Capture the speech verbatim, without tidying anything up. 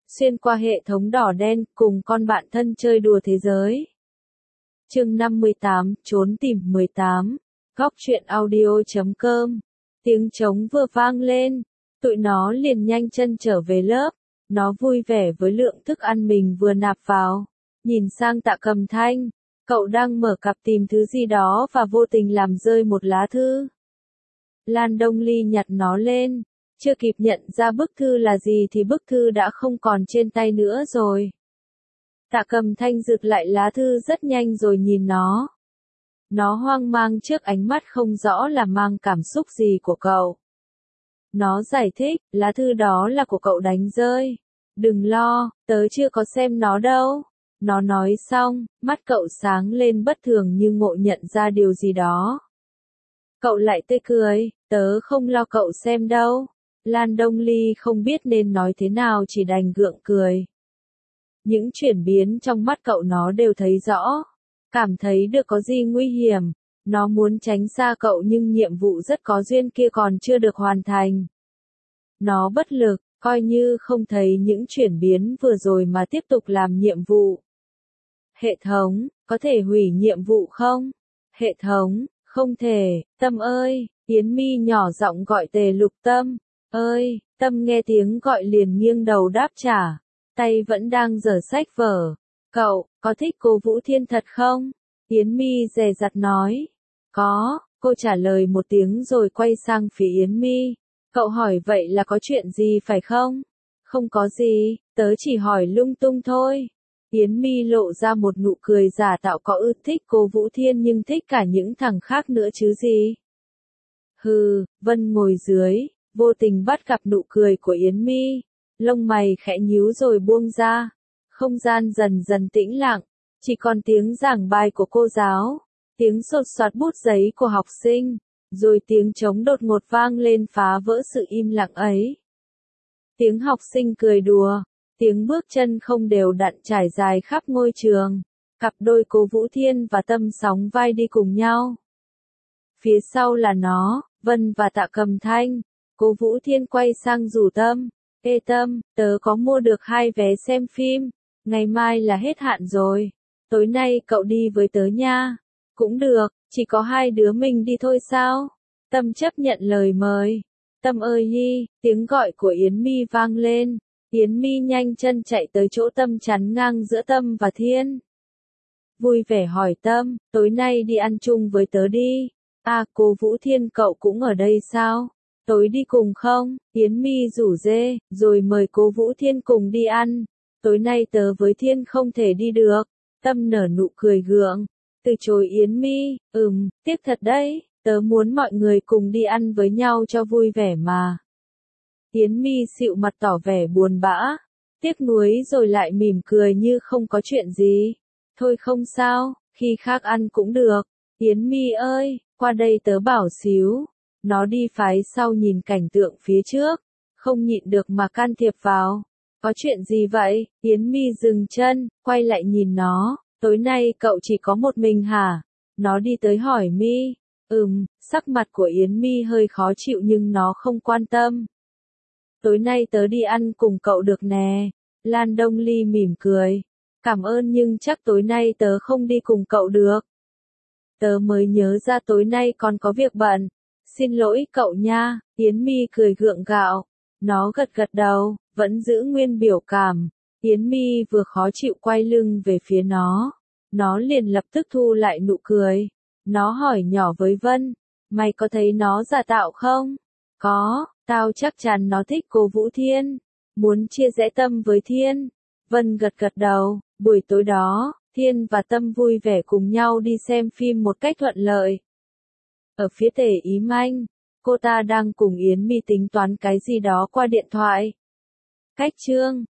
xuyên qua hệ thống đỏ đen, cùng con bạn thân chơi đùa thế giới. Chương năm mươi tám, trốn tìm mười tám, góc truyện audio chấm com. Tiếng trống vừa vang lên, tụi nó liền nhanh chân trở về lớp, nó vui vẻ với lượng thức ăn mình vừa nạp vào, nhìn sang Tạ Cầm Thanh, cậu đang mở cặp tìm thứ gì đó và vô tình làm rơi một lá thư. Lan Đông Ly nhặt nó lên, chưa kịp nhận ra bức thư là gì thì bức thư đã không còn trên tay nữa rồi. Tạ Cầm Thanh giựt lại lá thư rất nhanh rồi nhìn nó. Nó hoang mang trước ánh mắt không rõ là mang cảm xúc gì của cậu. Nó giải thích, lá thư đó là của cậu đánh rơi. Đừng lo, tớ chưa có xem nó đâu. Nó nói xong, mắt cậu sáng lên bất thường như ngộ nhận ra điều gì đó. Cậu lại tươi cười, tớ không lo cậu xem đâu. Lan Đông Ly không biết nên nói thế nào chỉ đành gượng cười. Những chuyển biến trong mắt cậu nó đều thấy rõ. Cảm thấy được có gì nguy hiểm. Nó muốn tránh xa cậu nhưng nhiệm vụ rất có duyên kia còn chưa được hoàn thành. Nó bất lực, coi như không thấy những chuyển biến vừa rồi mà tiếp tục làm nhiệm vụ. Hệ thống, có thể hủy nhiệm vụ không? Hệ thống, không thể, Tâm ơi, Yến Mi nhỏ giọng gọi Tề Lục Tâm. Ơi, Tâm nghe tiếng gọi liền nghiêng đầu đáp trả, tay vẫn đang giở sách vở. Cậu, có thích cô Vũ Thiên thật không? Yến Mi dè dặt nói. Có, cô trả lời một tiếng rồi quay sang phía Yến Mi. Cậu hỏi vậy là có chuyện gì phải không? Không có gì, tớ chỉ hỏi lung tung thôi. Yến Mi lộ ra một nụ cười giả tạo có ư thích cô Vũ Thiên nhưng thích cả những thằng khác nữa chứ gì. Hừ, Vân ngồi dưới, vô tình bắt gặp nụ cười của Yến Mi. Lông mày khẽ nhíu rồi buông ra. Không gian dần dần tĩnh lặng, chỉ còn tiếng giảng bài của cô giáo, tiếng sột soạt bút giấy của học sinh, rồi tiếng trống đột ngột vang lên phá vỡ sự im lặng ấy. Tiếng học sinh cười đùa, tiếng bước chân không đều đặn trải dài khắp ngôi trường, cặp đôi cô Vũ Thiên và Tâm sóng vai đi cùng nhau. Phía sau là nó, Vân và Tạ Cầm Thanh. Cô Vũ Thiên quay sang rủ Tâm. Ê Tâm, tớ có mua được hai vé xem phim. Ngày mai là hết hạn rồi. Tối nay cậu đi với tớ nha. Cũng được, chỉ có hai đứa mình đi thôi sao? Tâm chấp nhận lời mời. Tâm ơi Nhi, tiếng gọi của Yến Mi vang lên. Yến Mi nhanh chân chạy tới chỗ Tâm chắn ngang giữa Tâm và Thiên. Vui vẻ hỏi Tâm, tối nay đi ăn chung với tớ đi. À, cô Vũ Thiên cậu cũng ở đây sao? Tối đi cùng không? Yến Mi rủ dê, rồi mời cô Vũ Thiên cùng đi ăn. Tối nay tớ với Thiên không thể đi được. Tâm nở nụ cười gượng. Từ chối Yến Mi, ừm, tiếc thật đấy, tớ muốn mọi người cùng đi ăn với nhau cho vui vẻ mà. Yến Mi xịu mặt tỏ vẻ buồn bã, tiếc nuối rồi lại mỉm cười như không có chuyện gì. Thôi không sao, khi khác ăn cũng được. Yến Mi ơi, qua đây tớ bảo xíu. Nó đi phái sau nhìn cảnh tượng phía trước, không nhịn được mà can thiệp vào. Có chuyện gì vậy? Yến Mi dừng chân, quay lại nhìn nó. Tối nay cậu chỉ có một mình hả? Nó đi tới hỏi Mi. Ừm, sắc mặt của Yến Mi hơi khó chịu nhưng nó không quan tâm. Tối nay tớ đi ăn cùng cậu được nè. Lan Đông Ly mỉm cười. Cảm ơn nhưng chắc tối nay tớ không đi cùng cậu được. Tớ mới nhớ ra tối nay còn có việc bận. Xin lỗi cậu nha. Yến Mi cười gượng gạo. Nó gật gật đầu, vẫn giữ nguyên biểu cảm. Yến Mi vừa khó chịu quay lưng về phía nó. Nó liền lập tức thu lại nụ cười. Nó hỏi nhỏ với Vân. Mày có thấy nó giả tạo không? Có, tao chắc chắn nó thích cô Vũ Thiên. Muốn chia rẽ Tâm với Thiên. Vân gật gật đầu. Buổi tối đó, Thiên và Tâm vui vẻ cùng nhau đi xem phim một cách thuận lợi. Ở phía Tề Ý Manh, cô ta đang cùng Yến Mi tính toán cái gì đó qua điện thoại. Cách chương